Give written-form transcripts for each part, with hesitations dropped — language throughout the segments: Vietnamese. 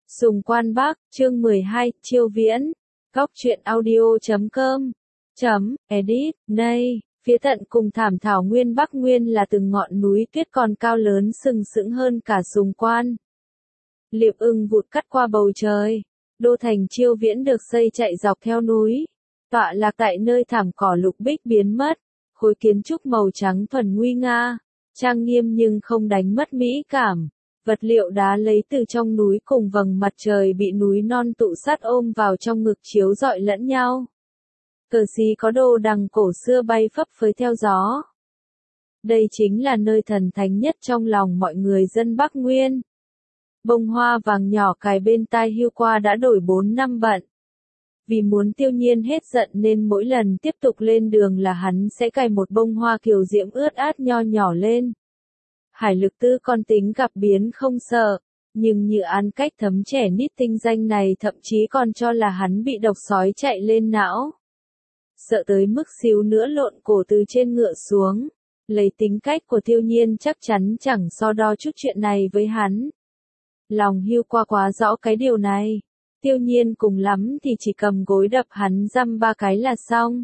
Sùng Quan Bắc, chương 12, Chiêu Viễn. Góc truyện audio.com. Edit, nay, phía tận cùng thảm thảo nguyên Bắc Nguyên là từng ngọn núi tuyết còn cao lớn sừng sững hơn cả Sùng Quan. Liệp ưng vụt cắt qua bầu trời. Đô thành Chiêu Viễn được xây chạy dọc theo núi. Tọa lạc tại nơi thảm cỏ lục bích biến mất. Khối kiến trúc màu trắng thuần nguy nga. Trang nghiêm nhưng không đánh mất mỹ cảm. Vật liệu đá lấy từ trong núi cùng vầng mặt trời bị núi non tụ sát ôm vào trong ngực chiếu rọi lẫn nhau. Cờ xí có đồ đằng cổ xưa bay phấp phới theo gió. Đây chính là nơi thần thánh nhất trong lòng mọi người dân Bắc Nguyên. Bông hoa vàng nhỏ cài bên tai Hưu Qua đã đổi 4 năm bận. Vì muốn Tiêu Nhiên hết giận nên mỗi lần tiếp tục lên đường là hắn sẽ cài một bông hoa kiều diễm ướt át nho nhỏ lên. Hải Lực Tư còn tính gặp biến không sợ, nhưng như An Cách Thấm trẻ nít tinh danh này thậm chí còn cho là hắn bị độc sói chạy lên não. Sợ tới mức xíu nữa lộn cổ từ trên ngựa xuống, lấy tính cách của Tiêu Nhiên chắc chắn chẳng so đo chút chuyện này với hắn. Lòng Hưu Qua quá rõ cái điều này, Tiêu Nhiên cùng lắm thì chỉ cầm gối đập hắn dăm 3 cái là xong.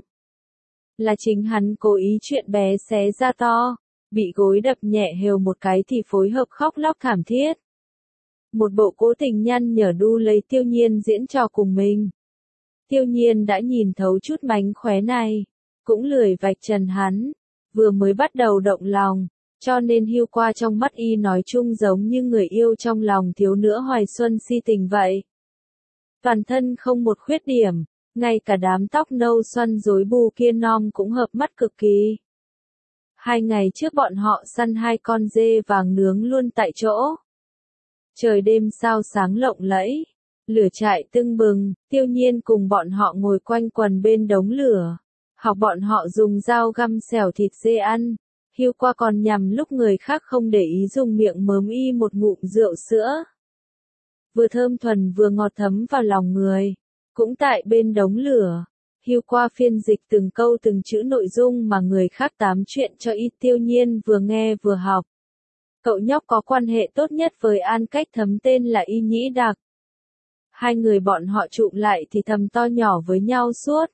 Là chính hắn cố ý chuyện bé xé ra to. Bị gối đập nhẹ hều một cái thì phối hợp khóc lóc thảm thiết. Một bộ cố tình nhăn nhở đu lấy Tiêu Nhiên diễn trò cùng mình. Tiêu Nhiên đã nhìn thấu chút mánh khóe này, cũng lười vạch trần hắn, vừa mới bắt đầu động lòng, cho nên Hưu Qua trong mắt y nói chung giống như người yêu trong lòng thiếu nữ hoài xuân si tình vậy. Toàn thân không một khuyết điểm, ngay cả đám tóc nâu xoăn rối bù kia non cũng hợp mắt cực kỳ. 2 ngày trước bọn họ săn 2 con dê vàng nướng luôn tại chỗ. Trời đêm sao sáng lộng lẫy, lửa trại tưng bừng, Tiêu Nhiên cùng bọn họ ngồi quanh quần bên đống lửa, học bọn họ dùng dao găm xẻo thịt dê ăn. Hưu Qua còn nhằm lúc người khác không để ý dùng miệng mớm y một ngụm rượu sữa. Vừa thơm thuần vừa ngọt thấm vào lòng người, cũng tại bên đống lửa. Hưu Qua phiên dịch từng câu từng chữ nội dung mà người khác tám chuyện cho y. Tiêu Nhiên vừa nghe vừa học. Cậu nhóc có quan hệ tốt nhất với An Cách Thấm tên là Y Nhĩ Đạc. 2 người bọn họ trụm lại thì thầm to nhỏ với nhau suốt.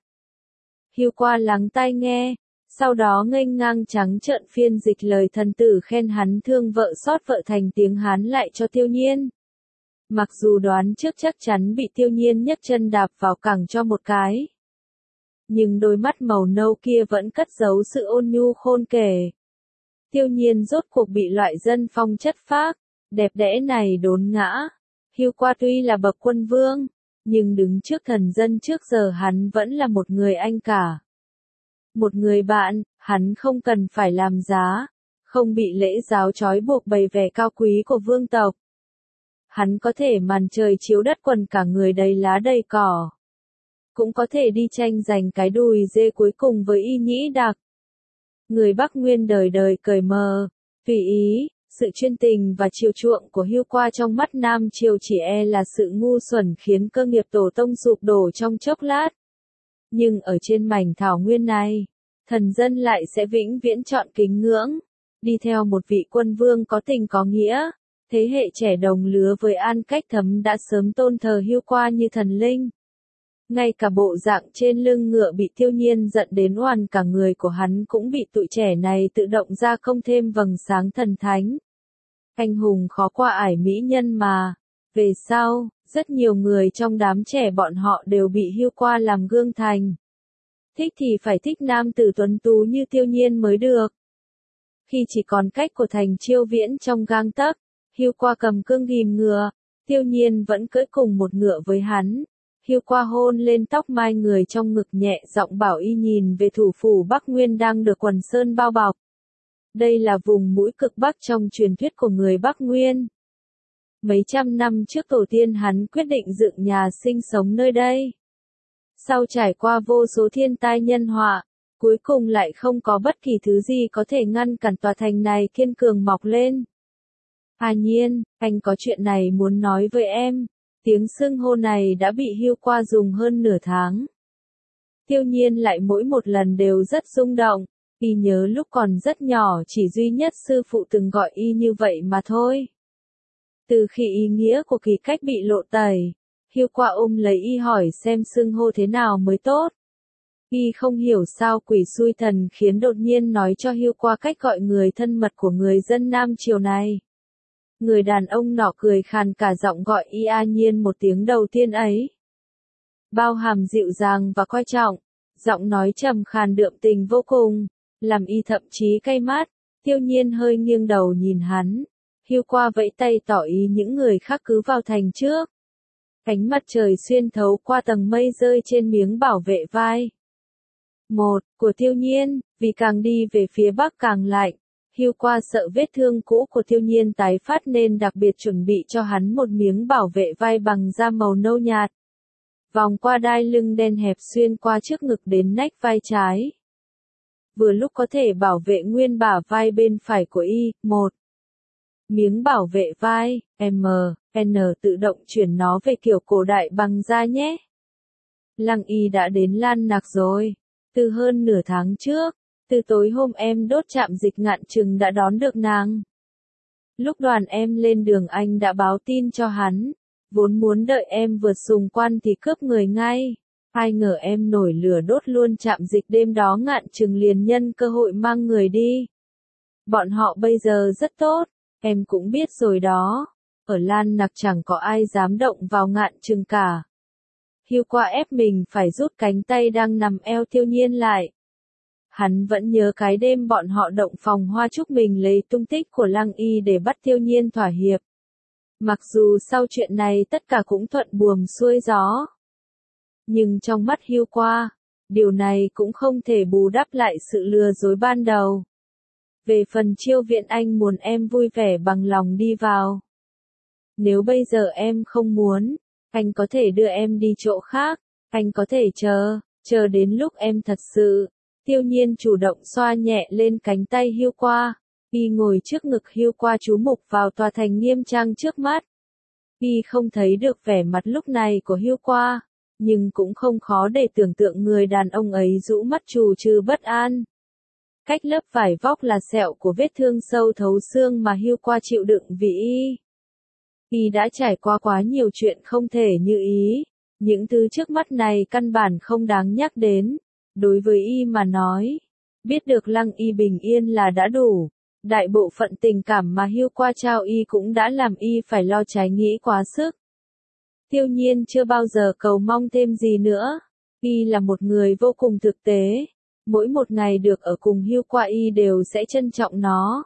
Hưu Qua lắng tai nghe, sau đó nghênh ngang trắng trợn phiên dịch lời thần tử khen hắn thương vợ xót vợ thành tiếng Hán lại cho Tiêu Nhiên. Mặc dù đoán trước chắc chắn bị Tiêu Nhiên nhấc chân đạp vào cẳng cho một cái. Nhưng đôi mắt màu nâu kia vẫn cất giấu sự ôn nhu khôn kể. Tiêu Nhiên rốt cuộc bị loại dân phong chất phác, đẹp đẽ này đốn ngã. Hưu Qua tuy là bậc quân vương, nhưng đứng trước thần dân trước giờ hắn vẫn là một người anh cả. Một người bạn, hắn không cần phải làm giá, không bị lễ giáo trói buộc bày vẻ cao quý của vương tộc. Hắn có thể màn trời chiếu đất quần cả người đầy lá đầy cỏ. Cũng có thể đi tranh giành cái đùi dê cuối cùng với Y Nhĩ Đạc. Người Bắc Nguyên đời đời cởi mờ, tùy ý, sự chuyên tình và chiều chuộng của Hưu Qua trong mắt Nam Triều chỉ là sự ngu xuẩn khiến cơ nghiệp tổ tông sụp đổ trong chốc lát. Nhưng ở trên mảnh thảo nguyên này, thần dân lại sẽ vĩnh viễn chọn kính ngưỡng, đi theo một vị quân vương có tình có nghĩa. Thế hệ trẻ đồng lứa với An Cách Thấm đã sớm tôn thờ Hưu Qua như thần linh. Ngay cả bộ dạng trên lưng ngựa bị Tiêu Nhiên giận đến oằn cả người của hắn cũng bị tụi trẻ này tự động ra không thêm vầng sáng thần thánh. Anh hùng khó qua ải mỹ nhân mà. Về sau, rất nhiều người trong đám trẻ bọn họ đều bị Hưu Qua làm gương thành. Thích thì phải thích nam tử tuấn tú như Tiêu Nhiên mới được. Khi chỉ còn cách của thành Chiêu Viễn trong gang tấc, Hưu Qua cầm cương ghìm ngựa, Tiêu Nhiên vẫn cưỡi cùng một ngựa với hắn. Hưu Qua hôn lên tóc mai người trong ngực nhẹ giọng bảo y nhìn về thủ phủ Bắc Nguyên đang được quần sơn bao bọc. Đây là vùng mũi cực Bắc trong truyền thuyết của người Bắc Nguyên. Mấy trăm năm trước tổ tiên hắn quyết định dựng nhà sinh sống nơi đây. Sau trải qua vô số thiên tai nhân họa, cuối cùng lại không có bất kỳ thứ gì có thể ngăn cản tòa thành này kiên cường mọc lên. À Nhiên, anh có chuyện này muốn nói với em. Tiếng xưng hô này đã bị Hưu Qua dùng hơn nửa tháng. Tiêu Nhiên lại mỗi một lần đều rất rung động, y nhớ lúc còn rất nhỏ chỉ duy nhất sư phụ từng gọi y như vậy mà thôi. Từ khi ý nghĩa của kỳ cách bị lộ tẩy, Hưu Qua ôm lấy y hỏi xem xưng hô thế nào mới tốt. Y không hiểu sao quỷ xui thần khiến đột nhiên nói cho Hưu Qua cách gọi người thân mật của người dân Nam Triều này. Người đàn ông nọ cười khàn cả giọng gọi y a nhiên một tiếng đầu tiên ấy. Bao hàm dịu dàng và coi trọng, giọng nói trầm khàn đượm tình vô cùng, làm y thậm chí cay mắt. Tiêu Nhiên hơi nghiêng đầu nhìn hắn. Hưu Qua vẫy tay tỏ ý những người khác cứ vào thành trước. Ánh mặt trời xuyên thấu qua tầng mây rơi trên miếng bảo vệ vai. Một, của Tiêu Nhiên, vì càng đi về phía bắc càng lạnh. Hưu Qua sợ vết thương cũ của Tiêu Nhiên tái phát nên đặc biệt chuẩn bị cho hắn một miếng bảo vệ vai bằng da màu nâu nhạt. Vòng qua đai lưng đen hẹp xuyên qua trước ngực đến nách vai trái. Vừa lúc có thể bảo vệ nguyên bả vai bên phải của y. Một, miếng bảo vệ vai, N tự động chuyển nó về kiểu cổ đại bằng da nhé. Lăng Y đã đến Lan Nặc rồi. Từ hơn nửa tháng trước, từ tối hôm em đốt trạm dịch Ngạn Trừng đã đón được nàng. Lúc đoàn em lên đường anh đã báo tin cho hắn, vốn muốn đợi em vượt xung quan thì cướp người ngay. Ai ngờ em nổi lửa đốt luôn trạm dịch đêm đó Ngạn Trừng liền nhân cơ hội mang người đi. Bọn họ bây giờ rất tốt, em cũng biết rồi đó. Ở Lan Nặc chẳng có ai dám động vào Ngạn Trừng cả. Hưu Qua ép mình phải rút cánh tay đang nằm eo Tiêu Nhiên lại. Hắn vẫn nhớ cái đêm bọn họ động phòng hoa chúc mình lấy tung tích của Lăng Y để bắt Tiêu Nhiên thỏa hiệp. Mặc dù sau chuyện này tất cả cũng thuận buồm xuôi gió. Nhưng trong mắt Hưu Qua, điều này cũng không thể bù đắp lại sự lừa dối ban đầu. Về phần Chiêu Viện anh muốn em vui vẻ bằng lòng đi vào. Nếu bây giờ em không muốn, anh có thể đưa em đi chỗ khác, anh có thể chờ đến lúc em thật sự. Tiêu Nhiên chủ động xoa nhẹ lên cánh tay Hưu Qua, y ngồi trước ngực Hưu Qua chú mục vào tòa thành nghiêm trang trước mắt. Y không thấy được vẻ mặt lúc này của Hưu Qua, nhưng cũng không khó để tưởng tượng người đàn ông ấy rũ mắt trù trừ bất an. Cách lớp vải vóc là sẹo của vết thương sâu thấu xương mà Hưu Qua chịu đựng vì y. Y đã trải qua quá nhiều chuyện không thể như ý, những thứ trước mắt này căn bản không đáng nhắc đến. Đối với y mà nói, biết được Lăng Y bình yên là đã đủ. Đại bộ phận tình cảm mà Hưu Qua trao y cũng đã làm y phải lo trái nghĩ quá sức. Tiêu Nhiên chưa bao giờ cầu mong thêm gì nữa. Y là một người vô cùng thực tế. Mỗi một ngày được ở cùng Hưu Qua y đều sẽ trân trọng nó.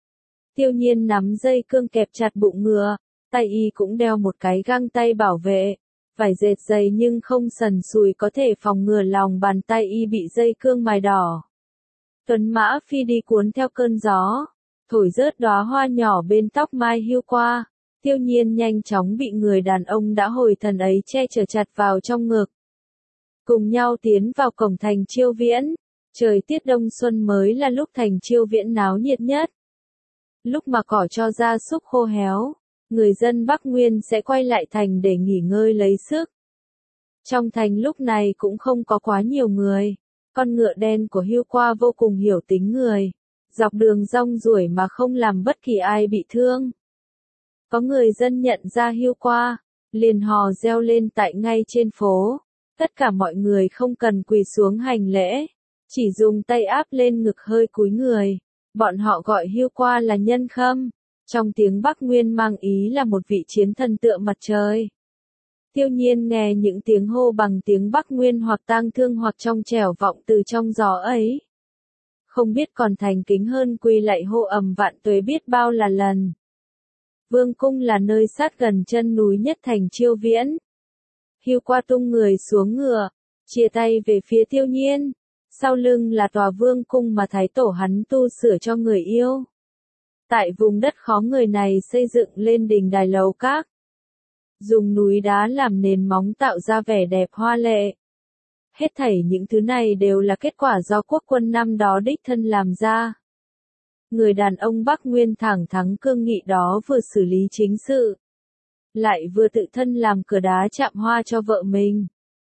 Tiêu Nhiên nắm dây cương kẹp chặt bụng ngựa, tay y cũng đeo một cái găng tay bảo vệ. Vải dệt dày nhưng không sần sùi có thể phòng ngừa lòng bàn tay y bị dây cương mài đỏ. Tuấn mã phi đi cuốn theo cơn gió, thổi rớt đóa hoa nhỏ bên tóc mai Hưu Qua. Tiêu Nhiên nhanh chóng bị người đàn ông đã hồi thần ấy che chở chặt vào trong ngực. Cùng nhau tiến vào cổng thành Chiêu Viễn. Trời tiết đông xuân mới là lúc thành Chiêu Viễn náo nhiệt nhất. Lúc mà cỏ cho gia súc khô héo, người dân Bắc Nguyên sẽ quay lại thành để nghỉ ngơi lấy sức. Trong thành lúc này cũng không có quá nhiều người. Con ngựa đen của Hưu Qua vô cùng hiểu tính người. Dọc đường rong ruổi mà không làm bất kỳ ai bị thương. Có người dân nhận ra Hưu Qua, liền hò reo lên tại ngay trên phố. Tất cả mọi người không cần quỳ xuống hành lễ, chỉ dùng tay áp lên ngực hơi cúi người. Bọn họ gọi Hưu Qua là Nhân Khâm. Trong tiếng Bắc Nguyên mang ý là một vị chiến thần tựa mặt trời. Tiêu Nhiên nghe những tiếng hô bằng tiếng Bắc Nguyên hoặc tang thương hoặc trong trẻo vọng từ trong gió ấy. Không biết còn thành kính hơn quỳ lạy hô ầm vạn tuế biết bao là lần. Vương cung là nơi sát gần chân núi nhất thành Chiêu Viễn. Hưu Qua tung người xuống ngựa, chia tay về phía Tiêu Nhiên. Sau lưng là tòa vương cung mà thái tổ hắn tu sửa cho người yêu. Tại vùng đất khó người này xây dựng lên đình đài lầu các. Dùng núi đá làm nền móng tạo ra vẻ đẹp hoa lệ. Hết thảy những thứ này đều là kết quả do quốc quân năm đó đích thân làm ra. Người đàn ông Bắc Nguyên thẳng thắn cương nghị đó vừa xử lý chính sự, lại vừa tự thân làm cửa đá chạm hoa cho vợ mình.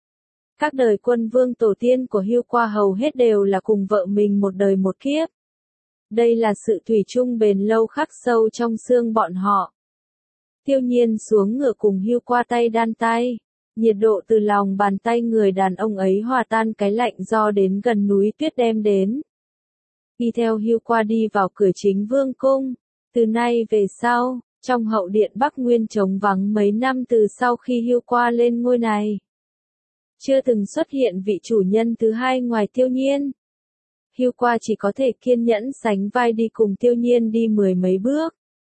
Các đời quân vương tổ tiên của Hưu Qua hầu hết đều là cùng vợ mình một đời một kiếp. Đây là sự thủy chung bền lâu khắc sâu trong xương bọn họ. Tiêu Nhiên xuống ngựa cùng Hưu Qua tay đan tay. Nhiệt độ từ lòng bàn tay người đàn ông ấy hòa tan cái lạnh do đến gần núi tuyết đem đến. Đi theo Hưu Qua đi vào cửa chính vương cung. Từ nay về sau, trong hậu điện Bắc Nguyên trống vắng mấy năm từ sau khi Hưu Qua lên ngôi này. Chưa từng xuất hiện vị chủ nhân thứ hai ngoài Tiêu Nhiên. Hưu Qua chỉ có thể kiên nhẫn sánh vai đi cùng Tiêu Nhiên đi mười mấy bước.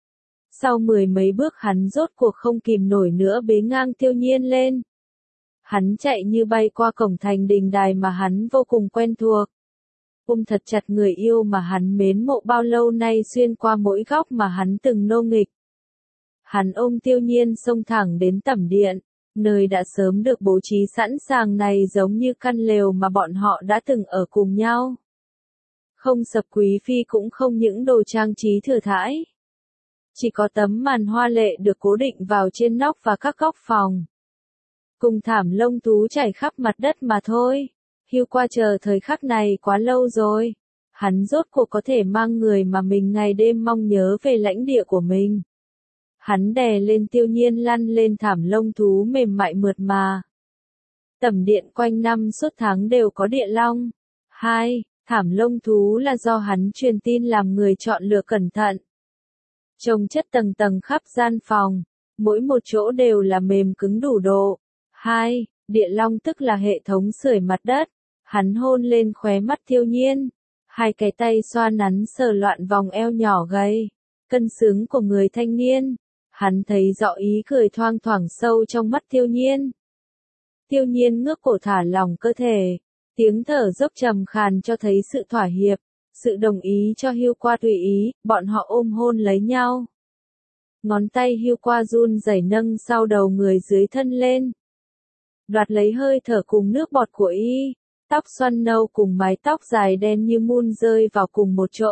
Sau mười mấy bước hắn rốt cuộc không kìm nổi nữa bế ngang Tiêu Nhiên lên. Hắn chạy như bay qua cổng thành đình đài mà hắn vô cùng quen thuộc. Ôm thật chặt người yêu mà hắn mến mộ bao lâu nay xuyên qua mỗi góc mà hắn từng nô nghịch. Hắn ôm Tiêu Nhiên xông thẳng đến tẩm điện, nơi đã sớm được bố trí sẵn sàng này giống như căn lều mà bọn họ đã từng ở cùng nhau. Không sập quý phi cũng không những đồ trang trí thừa thãi. Chỉ có tấm màn hoa lệ được cố định vào trên nóc và các góc phòng. Cùng thảm lông thú trải khắp mặt đất mà thôi. Hưu Qua chờ thời khắc này quá lâu rồi. Hắn rốt cuộc có thể mang người mà mình ngày đêm mong nhớ về lãnh địa của mình. Hắn đè lên Tiêu Nhiên lăn lên thảm lông thú mềm mại mượt mà. Tẩm điện quanh năm suốt tháng đều có địa long. 2. Thảm lông thú là do hắn truyền tin làm người chọn lựa cẩn thận. Chồng chất tầng tầng khắp gian phòng, mỗi một chỗ đều là mềm cứng đủ độ. 2. Địa long tức là hệ thống sưởi mặt đất. Hắn hôn lên khóe mắt Tiêu Nhiên. Hai cái tay xoa nắn sờ loạn vòng eo nhỏ gầy, cân xứng của người thanh niên. Hắn thấy rõ ý cười thoang thoảng sâu trong mắt Tiêu Nhiên. Tiêu Nhiên ngước cổ thả lỏng cơ thể. Tiếng thở dốc trầm khàn cho thấy sự thỏa hiệp, sự đồng ý cho Hưu Qua tùy ý, bọn họ ôm hôn lấy nhau. Ngón tay Hưu Qua run rẩy nâng sau đầu người dưới thân lên. Đoạt lấy hơi thở cùng nước bọt của y, tóc xoăn nâu cùng mái tóc dài đen như mun rơi vào cùng một chỗ.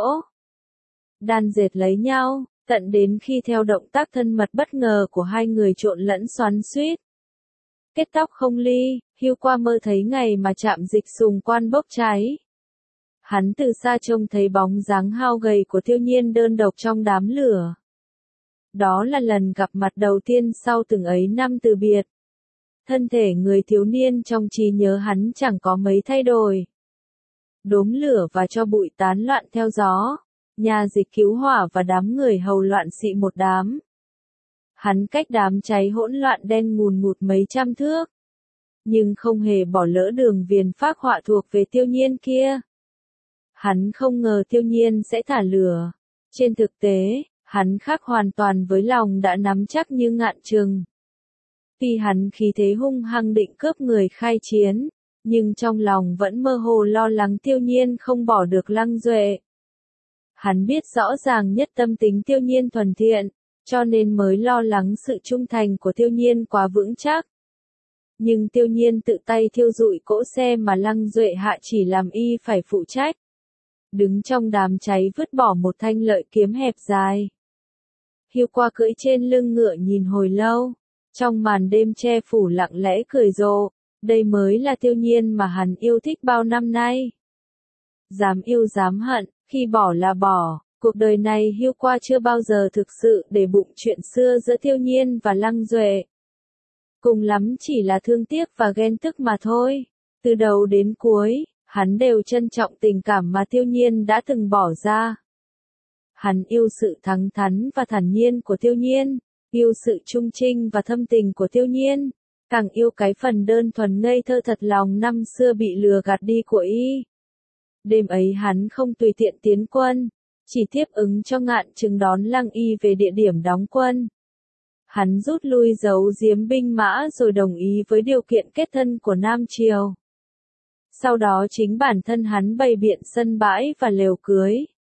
Đan dệt lấy nhau, tận đến khi theo động tác thân mật bất ngờ của hai người trộn lẫn xoắn xuýt. Kết tóc không ly, Hưu Qua mơ thấy ngày mà chạm dịch sùng quan bốc cháy. Hắn từ xa trông thấy bóng dáng hao gầy của Tiêu Nhiên đơn độc trong đám lửa. Đó là lần gặp mặt đầu tiên sau từng ấy năm từ biệt. Thân thể người thiếu niên trong trí nhớ hắn chẳng có mấy thay đổi. Đốm lửa và cho bụi tán loạn theo gió. Nhà dịch cứu hỏa và đám người hầu loạn xị một đám. Hắn cách đám cháy hỗn loạn đen ngùn ngụt mấy trăm thước. Nhưng không hề bỏ lỡ đường viền phác họa thuộc về Tiêu Nhiên kia. Hắn không ngờ Tiêu Nhiên sẽ thả lửa. Trên thực tế, hắn khác hoàn toàn với lòng đã nắm chắc như ngạn trừng. Tuy hắn khí thế hung hăng định cướp người khai chiến, nhưng trong lòng vẫn mơ hồ lo lắng Tiêu Nhiên không bỏ được Lăng Duệ. Hắn biết rõ ràng nhất tâm tính Tiêu Nhiên thuần thiện, cho nên mới lo lắng sự trung thành của Tiêu Nhiên quá vững chắc. Nhưng Tiêu Nhiên tự tay thiêu rụi cỗ xe mà Lăng Duệ hạ chỉ làm y phải phụ trách. Đứng trong đám cháy vứt bỏ một thanh lợi kiếm hẹp dài. Hưu Qua cưỡi trên lưng ngựa nhìn hồi lâu, trong màn đêm che phủ lặng lẽ cười rộ, đây mới là Tiêu Nhiên mà hắn yêu thích bao năm nay. Dám yêu dám hận, khi bỏ là bỏ, cuộc đời này Hưu Qua chưa bao giờ thực sự để bụng chuyện xưa giữa Tiêu Nhiên và Lăng Duệ. Cùng lắm chỉ là thương tiếc và ghen tức mà thôi. Từ đầu đến cuối, hắn đều trân trọng tình cảm mà Tiêu Nhiên đã từng bỏ ra. Hắn yêu sự thẳng thắn và thản nhiên của Tiêu Nhiên, yêu sự trung trinh và thâm tình của Tiêu Nhiên, càng yêu cái phần đơn thuần ngây thơ thật lòng năm xưa bị lừa gạt đi của y. Đêm ấy hắn không tùy tiện tiến quân, chỉ tiếp ứng cho Ngạn Trừng đón Lăng Y về địa điểm đóng quân. Hắn rút lui giấu giếm binh mã rồi đồng ý với điều kiện kết thân của Nam Triều. Sau đó chính bản thân hắn bày biện sân bãi và lều cưới.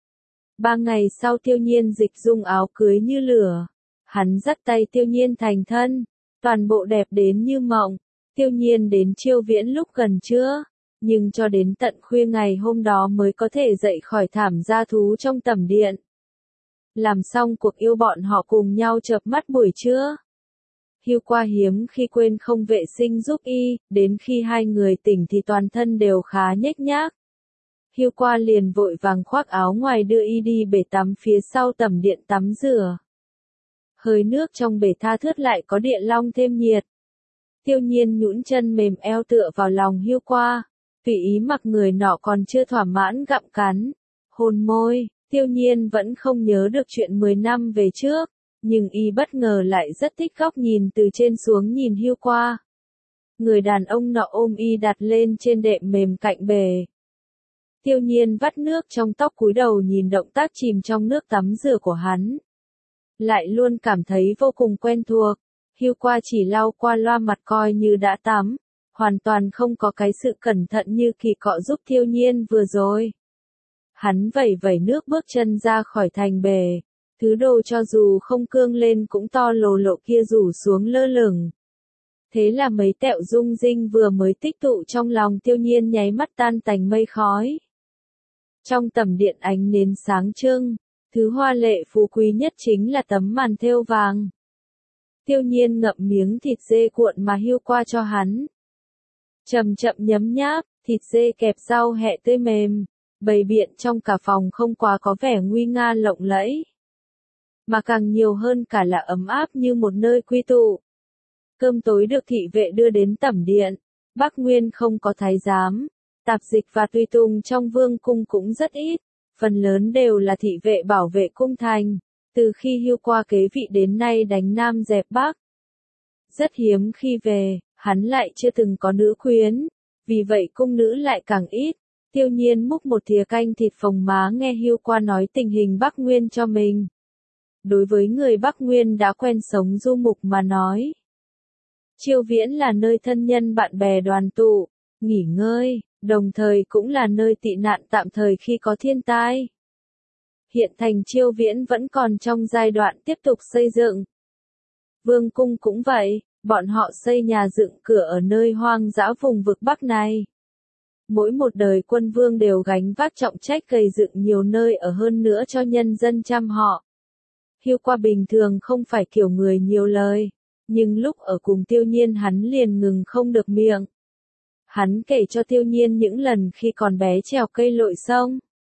3 ngày sau Tiêu Nhiên dịch dung áo cưới như lửa. Hắn dắt tay Tiêu Nhiên thành thân, toàn bộ đẹp đến như mộng. Tiêu Nhiên đến Chiêu Viễn lúc gần trưa, nhưng cho đến tận khuya ngày hôm đó mới có thể dậy khỏi thảm gia thú trong tẩm điện. Làm xong cuộc yêu bọn họ cùng nhau chợp mắt buổi trưa. Hưu Qua hiếm khi quên không vệ sinh giúp y, đến khi hai người tỉnh thì toàn thân đều khá nhếch nhác. Hưu Qua liền vội vàng khoác áo ngoài đưa y đi bể tắm phía sau tẩm điện tắm rửa. Hơi nước trong bể tha thướt lại có địa long thêm nhiệt. Tiêu Nhiên nhũn chân mềm eo tựa vào lòng Hưu Qua, tùy ý mặc người nọ còn chưa thỏa mãn gặm cắn, hôn môi. Tiêu Nhiên vẫn không nhớ được chuyện 10 năm về trước, nhưng y bất ngờ lại rất thích góc nhìn từ trên xuống nhìn Hưu Qua. Người đàn ông nọ ôm y đặt lên trên đệm mềm cạnh bể. Tiêu Nhiên vắt nước trong tóc cúi đầu nhìn động tác chìm trong nước tắm rửa của hắn. Lại luôn cảm thấy vô cùng quen thuộc. Hưu Qua chỉ lau qua loa mặt coi như đã tắm, hoàn toàn không có cái sự cẩn thận như kỳ cọ giúp Tiêu Nhiên vừa rồi. Hắn vẩy vẩy nước bước chân ra khỏi thành bể, thứ đồ cho dù không cương lên cũng to lồ lộ kia rủ xuống lơ lửng. Thế là mấy tẹo dung dinh vừa mới tích tụ trong lòng Tiêu Nhiên nháy mắt tan tành mây khói. Trong tầm điện ánh nến sáng trưng, thứ hoa lệ phú quý nhất chính là tấm màn thêu vàng. Tiêu Nhiên ngậm miếng thịt dê cuộn mà Hưu Qua cho hắn. Chậm chậm nhấm nháp, thịt dê kẹp rau hẹ tươi mềm, bày biện trong cả phòng không quá có vẻ nguy nga lộng lẫy. Mà càng nhiều hơn cả là ấm áp như một nơi quy tụ. Cơm tối được thị vệ đưa đến tẩm điện, Bắc Nguyên không có thái giám, tạp dịch và tùy tùng trong vương cung cũng rất ít, phần lớn đều là thị vệ bảo vệ cung thành, từ khi Hưu Qua kế vị đến nay đánh Nam dẹp Bắc. Rất hiếm khi về, hắn lại chưa từng có nữ quyến, vì vậy cung nữ lại càng ít. Tiêu Nhiên múc một thìa canh thịt phồng má nghe Hưu Qua nói tình hình Bắc Nguyên cho mình. Đối với người Bắc Nguyên đã quen sống du mục mà nói, Chiêu Viễn là nơi thân nhân bạn bè đoàn tụ, nghỉ ngơi, đồng thời cũng là nơi tị nạn tạm thời khi có thiên tai. Hiện thành Chiêu Viễn vẫn còn trong giai đoạn tiếp tục xây dựng. Vương cung cũng vậy, bọn họ xây nhà dựng cửa ở nơi hoang dã vùng vực Bắc này. Mỗi một đời quân vương đều gánh vác trọng trách gây dựng nhiều nơi ở hơn nữa cho nhân dân chăm họ. Hưu Qua bình thường không phải kiểu người nhiều lời, nhưng lúc ở cùng Tiêu Nhiên hắn liền ngừng không được miệng. Hắn kể cho Tiêu Nhiên những lần khi còn bé trèo cây lội sông.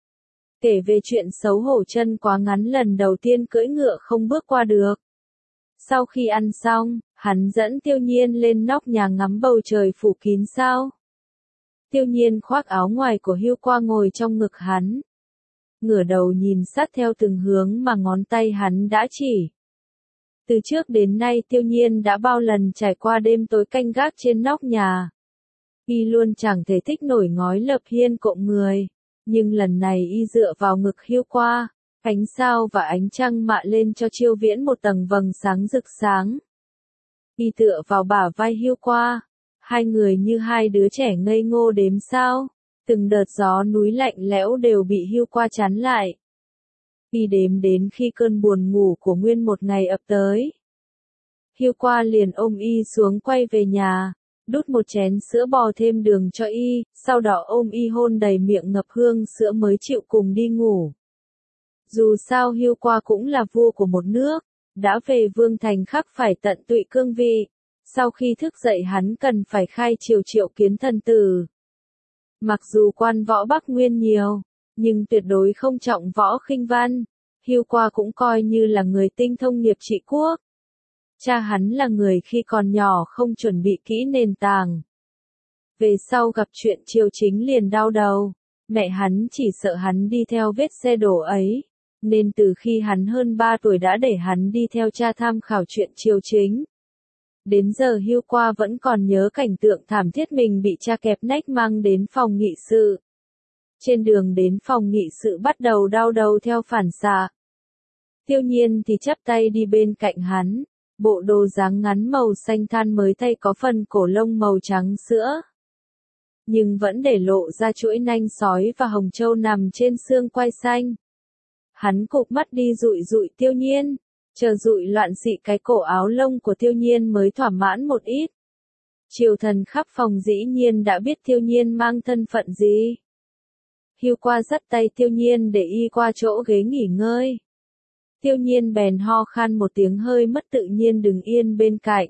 Kể về chuyện xấu hổ chân quá ngắn lần đầu tiên cưỡi ngựa không bước qua được. Sau khi ăn xong, hắn dẫn Tiêu Nhiên lên nóc nhà ngắm bầu trời phủ kín sao. Tiêu Nhiên khoác áo ngoài của Hưu Qua ngồi trong ngực hắn. Ngửa đầu nhìn sát theo từng hướng mà ngón tay hắn đã chỉ. Từ trước đến nay Tiêu Nhiên đã bao lần trải qua đêm tối canh gác trên nóc nhà. Y luôn chẳng thể thích nổi ngói lập hiên cộm người, nhưng lần này y dựa vào ngực Hưu Qua, ánh sao và ánh trăng mạ lên cho Chiêu Viễn một tầng vầng sáng rực sáng. Y tựa vào bả vai Hưu Qua, hai người như hai đứa trẻ ngây ngô đếm sao, từng đợt gió núi lạnh lẽo đều bị Hưu Qua chắn lại. Y đếm đến khi cơn buồn ngủ của nguyên một ngày ập tới. Hưu Qua liền ôm y xuống quay về nhà, đút một chén sữa bò thêm đường cho y, sau đó ôm y hôn đầy miệng ngập hương sữa mới chịu cùng đi ngủ. Dù sao Hưu Qua cũng là vua của một nước, đã về vương thành khắc phải tận tụy cương vị. Sau khi thức dậy hắn cần phải khai triều triệu kiến thần tử. Mặc dù quan võ Bắc Nguyên nhiều, nhưng tuyệt đối không trọng võ khinh văn. Hưu Qua cũng coi như là người tinh thông nghiệp trị quốc. Cha hắn là người khi còn nhỏ không chuẩn bị kỹ nền tảng. Về sau gặp chuyện triều chính liền đau đầu. Mẹ hắn chỉ sợ hắn đi theo vết xe đổ ấy, nên từ khi hắn hơn 3 tuổi đã để hắn đi theo cha tham khảo chuyện triều chính. Đến giờ Hưu Qua vẫn còn nhớ cảnh tượng thảm thiết mình bị cha kẹp nách mang đến phòng nghị sự. Trên đường đến phòng nghị sự bắt đầu đau đầu theo phản xạ. Tiêu Nhiên thì chắp tay đi bên cạnh hắn, bộ đồ dáng ngắn màu xanh than mới thay có phần cổ lông màu trắng sữa. Nhưng vẫn để lộ ra chuỗi nanh sói và hồng châu nằm trên xương quai xanh. Hắn cụp mắt đi dụi dụi Tiêu Nhiên, chờ dụi loạn xị cái cổ áo lông của Tiêu Nhiên mới thỏa mãn một ít. Triều thần khắp phòng dĩ nhiên đã biết Tiêu Nhiên mang thân phận gì. Hưu Qua dắt tay Tiêu Nhiên để y qua chỗ ghế nghỉ ngơi. Tiêu Nhiên bèn ho khan một tiếng hơi mất tự nhiên đứng yên bên cạnh.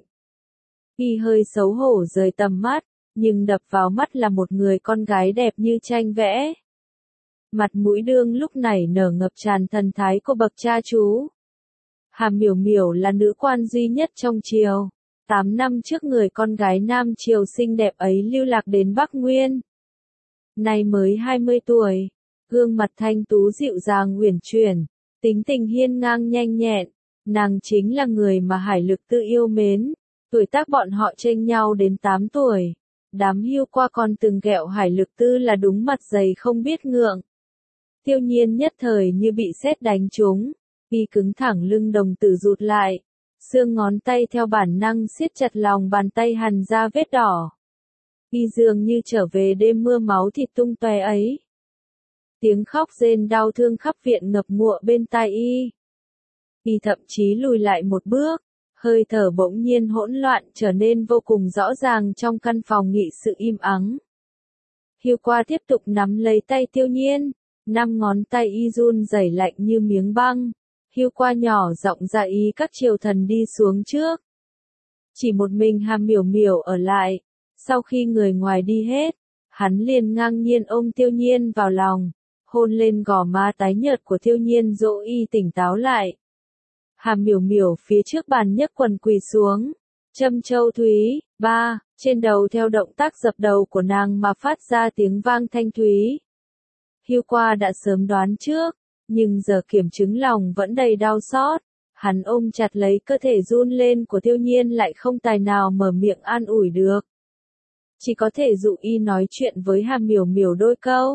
Y hơi xấu hổ rời tầm mắt, nhưng đập vào mắt là một người con gái đẹp như tranh vẽ. Mặt mũi đương lúc này nở ngập tràn thần thái của bậc cha chú. Hà Miểu Miểu là nữ quan duy nhất trong triều. 8 năm trước người con gái Nam Triều xinh đẹp ấy lưu lạc đến Bắc Nguyên. Nay mới 20 tuổi, gương mặt thanh tú dịu dàng uyển chuyển, tính tình hiên ngang nhanh nhẹn, nàng chính là người mà Hải Lực Tư yêu mến. Tuổi tác bọn họ chênh nhau đến 8 tuổi. Đám Hiêu Qua còn từng ghẹo Hải Lực Tư là đúng mặt dày không biết ngượng. Tiêu Nhiên nhất thời như bị sét đánh trúng, y cứng thẳng lưng đồng tử rụt lại, xương ngón tay theo bản năng siết chặt lòng bàn tay hằn ra vết đỏ. Y dường như trở về đêm mưa máu thịt tung tóe ấy. Tiếng khóc rên đau thương khắp viện ngập ngụa bên tai y. Y thậm chí lùi lại một bước, hơi thở bỗng nhiên hỗn loạn trở nên vô cùng rõ ràng trong căn phòng nghị sự im ắng. Hiêu Qua tiếp tục nắm lấy tay Tiêu Nhiên, 5 ngón tay y run rẩy lạnh như miếng băng. Hiêu Qua nhỏ giọng dạ ý các triều thần đi xuống trước. Chỉ một mình Hà Miểu Miểu ở lại. Sau khi người ngoài đi hết, hắn liền ngang nhiên ôm Tiêu Nhiên vào lòng, hôn lên gò má tái nhợt của Tiêu Nhiên dỗ y tỉnh táo lại. Hà Miểu Miểu phía trước bàn nhấc quần quỳ xuống, châm châu thúy, trên đầu theo động tác dập đầu của nàng mà phát ra tiếng vang thanh thúy. Hiêu Qua đã sớm đoán trước, nhưng giờ kiểm chứng lòng vẫn đầy đau xót. Hắn ôm chặt lấy cơ thể run lên của Tiêu Nhiên lại không tài nào mở miệng an ủi được. Chỉ có thể dụ y nói chuyện với Hà Miểu Miểu đôi câu.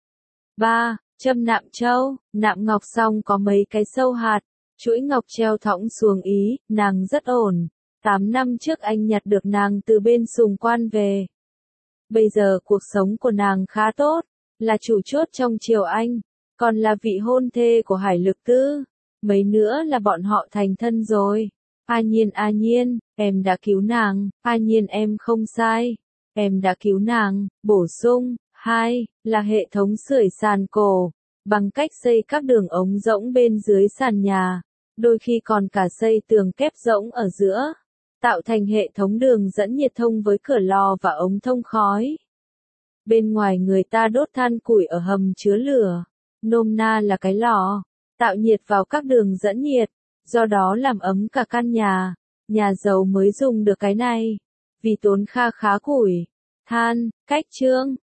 Châm nạm châu, nạm ngọc xong có mấy cái sâu hạt, chuỗi ngọc treo thõng xuống ý, nàng rất ổn. 8 năm trước anh nhặt được nàng từ bên Sùng Quan về. Bây giờ cuộc sống của nàng khá tốt, là chủ chốt trong triều Anh, còn là vị hôn thê của Hải Lực Tư. Mấy nữa là bọn họ thành thân rồi. A Nhiên, em đã cứu nàng. A Nhiên em không sai. Em đã cứu nàng. Bổ sung, 2, là hệ thống sưởi sàn cổ, bằng cách xây các đường ống rỗng bên dưới sàn nhà, đôi khi còn cả xây tường kép rỗng ở giữa, tạo thành hệ thống đường dẫn nhiệt thông với cửa lò và ống thông khói. Bên ngoài người ta đốt than củi ở hầm chứa lửa, nôm na là cái lò, tạo nhiệt vào các đường dẫn nhiệt, do đó làm ấm cả căn nhà. Nhà giàu mới dùng được cái này, vì tốn kha khá củi, than, cách chương,